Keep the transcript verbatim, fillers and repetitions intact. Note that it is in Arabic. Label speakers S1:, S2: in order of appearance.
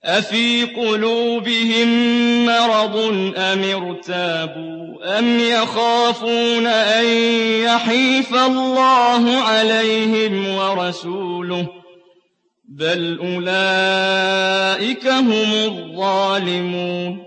S1: أَفِي قُلُوبِهِم مَّرَضٌ أَمِ ارْتَابُوا أَمْ يَخَافُونَ أَن يَحِيفَ اللَّهُ عَلَيْهِمْ وَرَسُولُهُ ۚ بَلْ أُولَٰئِكَ هُمُ الظَّالِمُونَ